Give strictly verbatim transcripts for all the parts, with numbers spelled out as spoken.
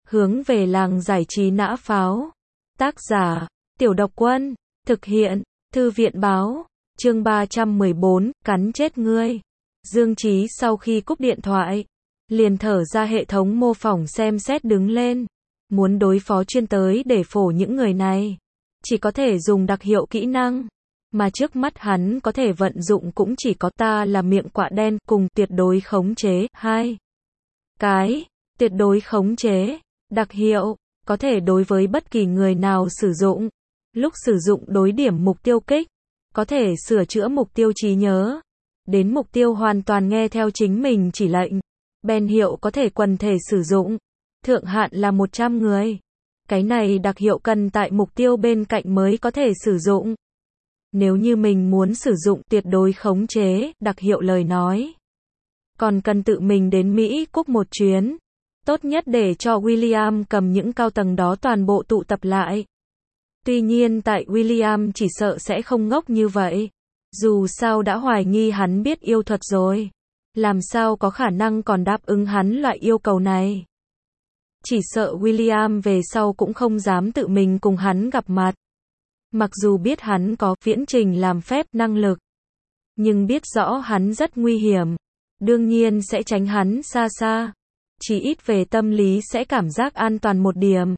Hướng về làng giải trí nã pháo. Tác giả, Tiểu Độc Quân. Thực hiện, Thư viện báo. Chương ba trăm mười bốn, cắn chết ngươi. Dương Chí sau khi cúp điện thoại, liền thở ra hệ thống mô phỏng xem xét đứng lên. Muốn đối phó chuyên tới để phổ những người này, chỉ có thể dùng đặc hiệu kỹ năng. Mà trước mắt hắn có thể vận dụng cũng chỉ có ta là miệng quạ đen cùng tuyệt đối khống chế. Hai cái, tuyệt đối khống chế, đặc hiệu, có thể đối với bất kỳ người nào sử dụng. Lúc sử dụng đối điểm mục tiêu kích, có thể sửa chữa mục tiêu trí nhớ. Đến mục tiêu hoàn toàn nghe theo chính mình chỉ lệnh. Ben hiệu có thể quần thể sử dụng. Thượng hạn là một trăm người. Cái này đặc hiệu cần tại mục tiêu bên cạnh mới có thể sử dụng. Nếu như mình muốn sử dụng tuyệt đối khống chế, đặc hiệu lời nói, còn cần tự mình đến Mỹ Quốc một chuyến. Tốt nhất để cho William cầm những cao tầng đó toàn bộ tụ tập lại. Tuy nhiên tại William chỉ sợ sẽ không ngốc như vậy. Dù sao đã hoài nghi hắn biết yêu thuật rồi. Làm sao có khả năng còn đáp ứng hắn loại yêu cầu này. Chỉ sợ William về sau cũng không dám tự mình cùng hắn gặp mặt. Mặc dù biết hắn có viễn trình làm phép năng lực, nhưng biết rõ hắn rất nguy hiểm. Đương nhiên sẽ tránh hắn xa xa. Chỉ ít về tâm lý sẽ cảm giác an toàn một điểm.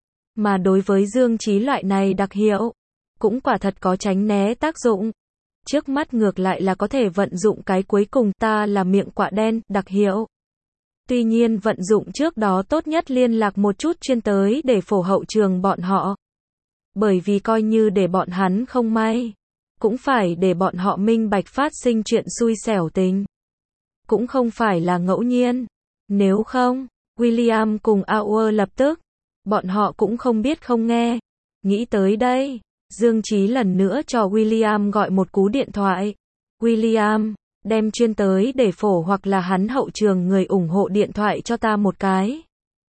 Mà đối với Dương Chí loại này đặc hiệu, cũng quả thật có tránh né tác dụng. Trước mắt ngược lại là có thể vận dụng cái cuối cùng ta là miệng quạ đen, đặc hiệu. Tuy nhiên vận dụng trước đó tốt nhất liên lạc một chút chuyên tới để phổ hậu trường bọn họ. Bởi vì coi như để bọn hắn không may, cũng phải để bọn họ minh bạch phát sinh chuyện xui xẻo tình. Cũng không phải là ngẫu nhiên. Nếu không, William cùng Auer lập tức, bọn họ cũng không biết không nghe. Nghĩ tới đây, Dương Chí lần nữa cho William gọi một cú điện thoại. William, đem chuyên tới để phổ hoặc là hắn hậu trường người ủng hộ điện thoại cho ta một cái.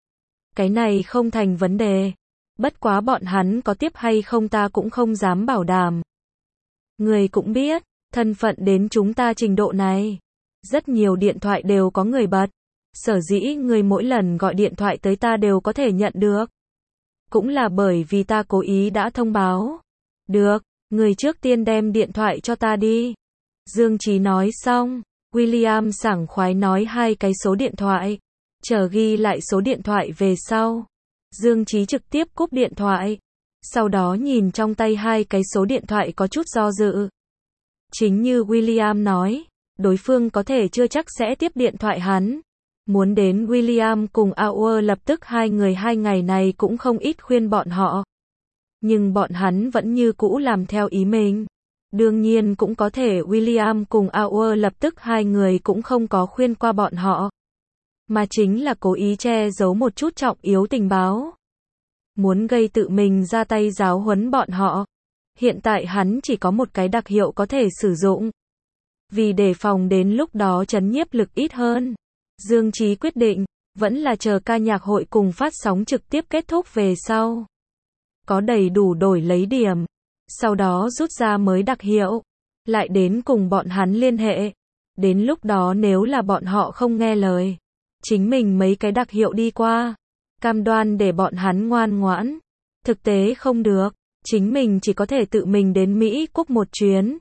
Cái này không thành vấn đề. Bất quá bọn hắn có tiếp hay không ta cũng không dám bảo đảm. Người cũng biết, thân phận đến chúng ta trình độ này. Rất nhiều điện thoại đều có người bật. Sở dĩ người mỗi lần gọi điện thoại tới ta đều có thể nhận được. Cũng là bởi vì ta cố ý đã thông báo. Được, người trước tiên đem điện thoại cho ta đi. Dương Chí nói xong, William sảng khoái nói hai cái số điện thoại. Chờ ghi lại số điện thoại về sau. Dương Chí trực tiếp cúp điện thoại. Sau đó nhìn trong tay hai cái số điện thoại có chút do dự. Chính như William nói, đối phương có thể chưa chắc sẽ tiếp điện thoại hắn. Muốn đến William cùng Auer lập tức hai người hai ngày này cũng không ít khuyên bọn họ. Nhưng bọn hắn vẫn như cũ làm theo ý mình. Đương nhiên cũng có thể William cùng Auer lập tức hai người cũng không có khuyên qua bọn họ. Mà chính là cố ý che giấu một chút trọng yếu tình báo. Muốn gây tự mình ra tay giáo huấn bọn họ. Hiện tại hắn chỉ có một cái đặc hiệu có thể sử dụng. Vì đề phòng đến lúc đó trấn nhiếp lực ít hơn. Dương Chí quyết định, vẫn là chờ ca nhạc hội cùng phát sóng trực tiếp kết thúc về sau. Có đầy đủ đổi lấy điểm. Sau đó rút ra mới đặc hiệu. Lại đến cùng bọn hắn liên hệ. Đến lúc đó nếu là bọn họ không nghe lời. Chính mình mấy cái đặc hiệu đi qua. Cam đoan để bọn hắn ngoan ngoãn. Thực tế không được. Chính mình chỉ có thể tự mình đến Mỹ Quốc một chuyến.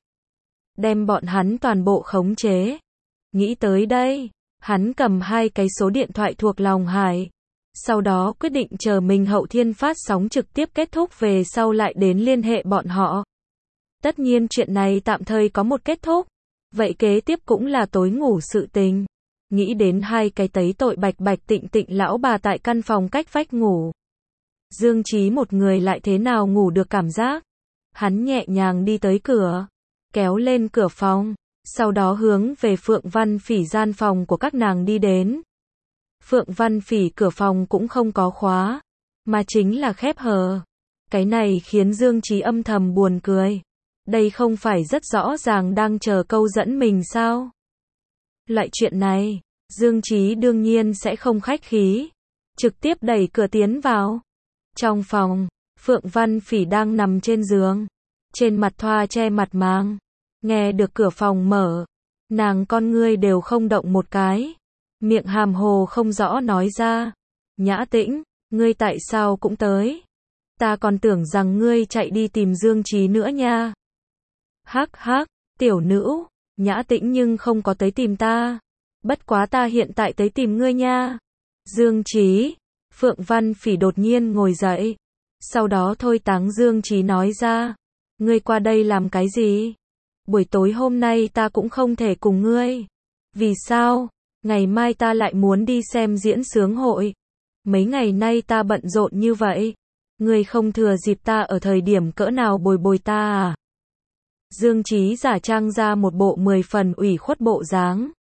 Đem bọn hắn toàn bộ khống chế. Nghĩ tới đây. Hắn cầm hai cái số điện thoại thuộc lòng hải. Sau đó quyết định chờ mình hậu thiên phát sóng trực tiếp kết thúc về sau lại đến liên hệ bọn họ. Tất nhiên chuyện này tạm thời có một kết thúc. Vậy kế tiếp cũng là tối ngủ sự tình. Nghĩ đến hai cái tấy tội bạch bạch tịnh tịnh lão bà tại căn phòng cách vách ngủ. Dương Chí một người lại thế nào ngủ được cảm giác. Hắn nhẹ nhàng đi tới cửa. Kéo lên cửa phòng. Sau đó hướng về Phượng Văn Phỉ gian phòng của các nàng đi đến. Phượng Văn Phỉ cửa phòng cũng không có khóa, mà chính là khép hờ. Cái này khiến Dương Chí âm thầm buồn cười. Đây không phải rất rõ ràng đang chờ câu dẫn mình sao? Loại chuyện này, Dương Chí đương nhiên sẽ không khách khí. Trực tiếp đẩy cửa tiến vào. Trong phòng, Phượng Văn Phỉ đang nằm trên giường. Trên mặt thoa che mặt màng. Nghe được cửa phòng mở, nàng con ngươi đều không động một cái, miệng hàm hồ không rõ nói ra, Nhã Tĩnh, Ngươi tại sao cũng tới? Ta còn tưởng rằng ngươi chạy đi tìm Dương Chí nữa nha. Hắc hắc, tiểu nữ, Nhã Tĩnh nhưng không có tới tìm ta. Bất quá ta hiện tại tới tìm ngươi nha. Dương Chí, Phượng Văn Phỉ đột nhiên ngồi dậy. Sau đó thôi táng Dương Chí nói ra. Ngươi qua đây làm cái gì? Buổi tối hôm nay ta cũng không thể cùng ngươi. Vì sao? Ngày mai ta lại muốn đi xem diễn sướng hội. Mấy ngày nay ta bận rộn như vậy. Ngươi không thừa dịp ta ở thời điểm cỡ nào bồi bồi ta à? Dương Chí giả trang ra một bộ mười phần ủy khuất bộ dáng.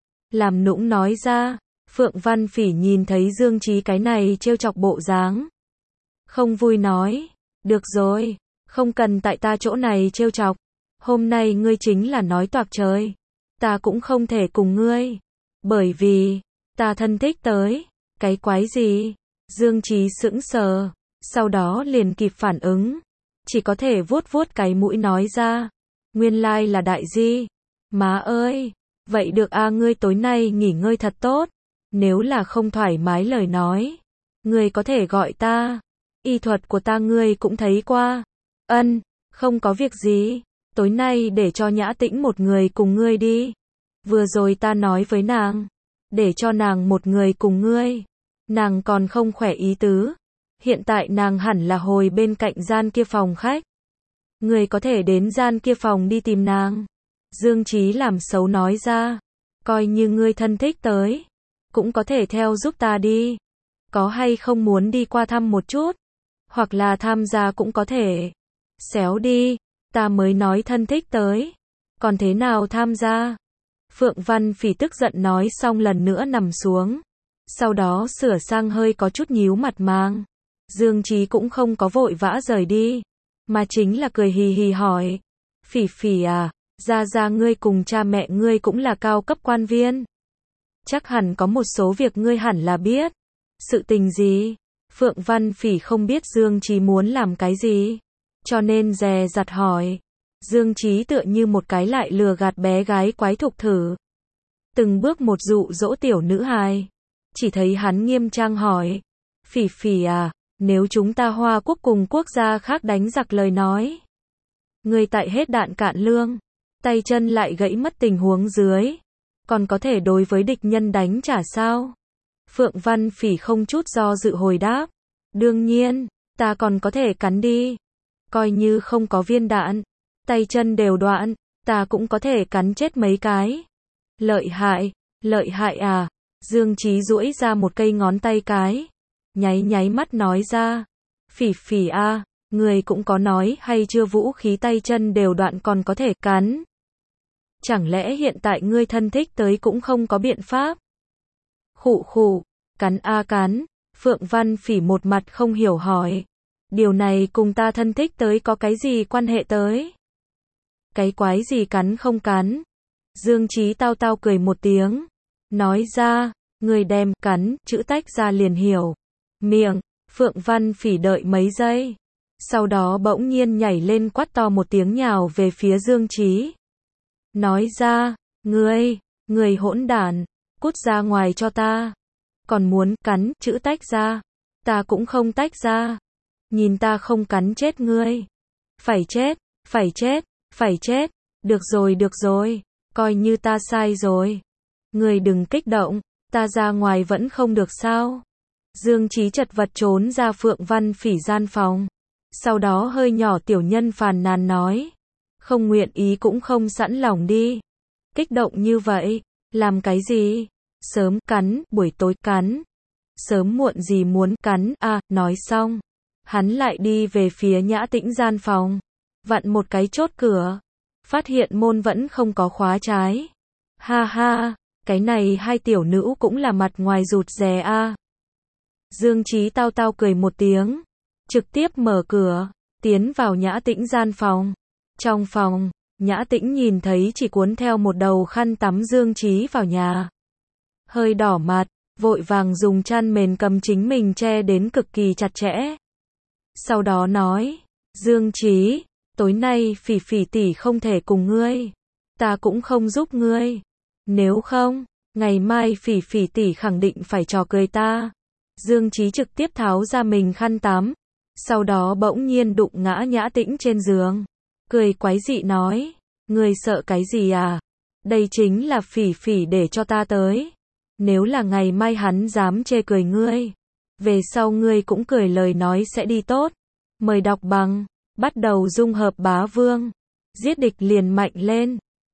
Làm nũng nói ra. Phượng Văn Phỉ nhìn thấy Dương Chí cái này trêu chọc bộ dáng. Không vui nói. Được rồi. Không cần tại ta chỗ này trêu chọc. Hôm nay ngươi chính là nói toạc trời. Ta cũng không thể cùng ngươi. Bởi vì, ta thân thích tới. Cái quái gì? Dương Chí sững sờ. Sau đó liền kịp phản ứng. Chỉ có thể vuốt vuốt cái mũi nói ra. Nguyên lai là đại di. Má ơi. Vậy được a, ngươi tối nay nghỉ ngơi thật tốt. Nếu là không thoải mái lời nói. Ngươi có thể gọi ta. Y thuật của ta ngươi cũng thấy qua. Ân, không có việc gì. Tối nay để cho Nhã Tĩnh một người cùng ngươi đi. Vừa rồi ta nói với nàng. Để cho nàng một người cùng ngươi. Nàng còn không khỏe ý tứ. Hiện tại nàng hẳn là hồi bên cạnh gian kia phòng khách. Ngươi có thể đến gian kia phòng đi tìm nàng. Dương Chí làm xấu nói ra. Coi như ngươi thân thích tới. Cũng có thể theo giúp ta đi. Có hay không muốn đi qua thăm một chút. Hoặc là tham gia cũng có thể. Xéo đi. Ta mới nói thân thích tới. Còn thế nào tham gia? Phượng Văn Phỉ tức giận nói xong lần nữa nằm xuống. Sau đó sửa sang hơi có chút nhíu mặt mang. Dương Chí cũng không có vội vã rời đi. Mà chính là cười hì hì hỏi. Phỉ Phỉ à, ra ra ngươi cùng cha mẹ ngươi cũng là cao cấp quan viên. Chắc hẳn có một số việc ngươi hẳn là biết. Sự tình gì? Phượng Văn Phỉ không biết Dương Chí muốn làm cái gì. Cho nên dè dặt hỏi. Dương Chí tựa như một cái lại lừa gạt bé gái quái thục thử. Từng bước một dụ dỗ tiểu nữ hài. Chỉ thấy hắn nghiêm trang hỏi. Phỉ Phỉ à, nếu chúng ta Hoa Quốc cùng quốc gia khác đánh giặc lời nói. Ngươi tại hết đạn cạn lương. Tay chân lại gãy mất tình huống dưới. Còn có thể đối với địch nhân đánh trả sao? Phượng Văn Phỉ không chút do dự hồi đáp. Đương nhiên, ta còn có thể cắn đi. Coi như không có viên đạn. Tay chân đều đoạn, ta cũng có thể cắn chết mấy cái. Lợi hại, lợi hại à. Dương Chí duỗi ra một cây ngón tay cái. Nháy nháy mắt nói ra. Phỉ Phỉ a, người cũng có nói hay chưa vũ khí tay chân đều đoạn còn có thể cắn. Chẳng lẽ hiện tại ngươi thân thích tới cũng không có biện pháp? Khụ khụ, cắn a cắn. Phượng Văn Phỉ một mặt không hiểu hỏi. Điều này cùng ta thân thích tới có cái gì quan hệ tới? Cái quái gì cắn không cắn? Dương Chí tao tao cười một tiếng. Nói ra, người đem cắn, chữ tách ra liền hiểu. Miệng, Phượng Văn Phỉ đợi mấy giây. Sau đó bỗng nhiên nhảy lên quát to một tiếng nhào về phía Dương Chí. Nói ra, ngươi, ngươi hỗn đản, cút ra ngoài cho ta. Còn muốn cắn, chữ tách ra. Ta cũng không tách ra. Nhìn ta không cắn chết ngươi. Phải chết, phải chết, phải chết. Được rồi, được rồi. Coi như ta sai rồi. Ngươi đừng kích động. Ta ra ngoài vẫn không được sao? Dương Chí chật vật trốn ra Phượng Văn Phỉ gian phòng. Sau đó hơi nhỏ tiểu nhân phàn nàn nói. Không nguyện ý cũng không sẵn lòng đi. Kích động như vậy. Làm cái gì? Sớm cắn, buổi tối cắn. Sớm muộn gì muốn cắn, à, nói xong. Hắn lại đi về phía Nhã Tĩnh gian phòng. Vặn một cái chốt cửa. Phát hiện môn vẫn không có khóa trái. Ha ha, cái này hai tiểu nữ cũng là mặt ngoài rụt rè a. À. Dương Chí tao tao cười một tiếng. Trực tiếp mở cửa. Tiến vào Nhã Tĩnh gian phòng. Trong phòng, Nhã Tĩnh nhìn thấy chỉ cuốn theo một đầu khăn tắm Dương Chí vào nhà. Hơi đỏ mặt, vội vàng dùng chăn mền cầm chính mình che đến cực kỳ chặt chẽ. Sau đó nói, Dương Chí, tối nay Phỉ Phỉ tỷ không thể cùng ngươi. Ta cũng không giúp ngươi. Nếu không, ngày mai Phỉ Phỉ tỷ khẳng định phải trò cười ta. Dương Chí trực tiếp tháo ra mình khăn tắm, sau đó bỗng nhiên đụng ngã Nhã Tĩnh trên giường, cười quái dị nói, ngươi sợ cái gì à? Đây chính là Phỉ Phỉ để cho ta tới. Nếu là ngày mai hắn dám chê cười ngươi, về sau ngươi cũng cười lời nói sẽ đi tốt. Mời đọc bằng, bắt đầu dung hợp bá vương, giết địch liền mạnh lên.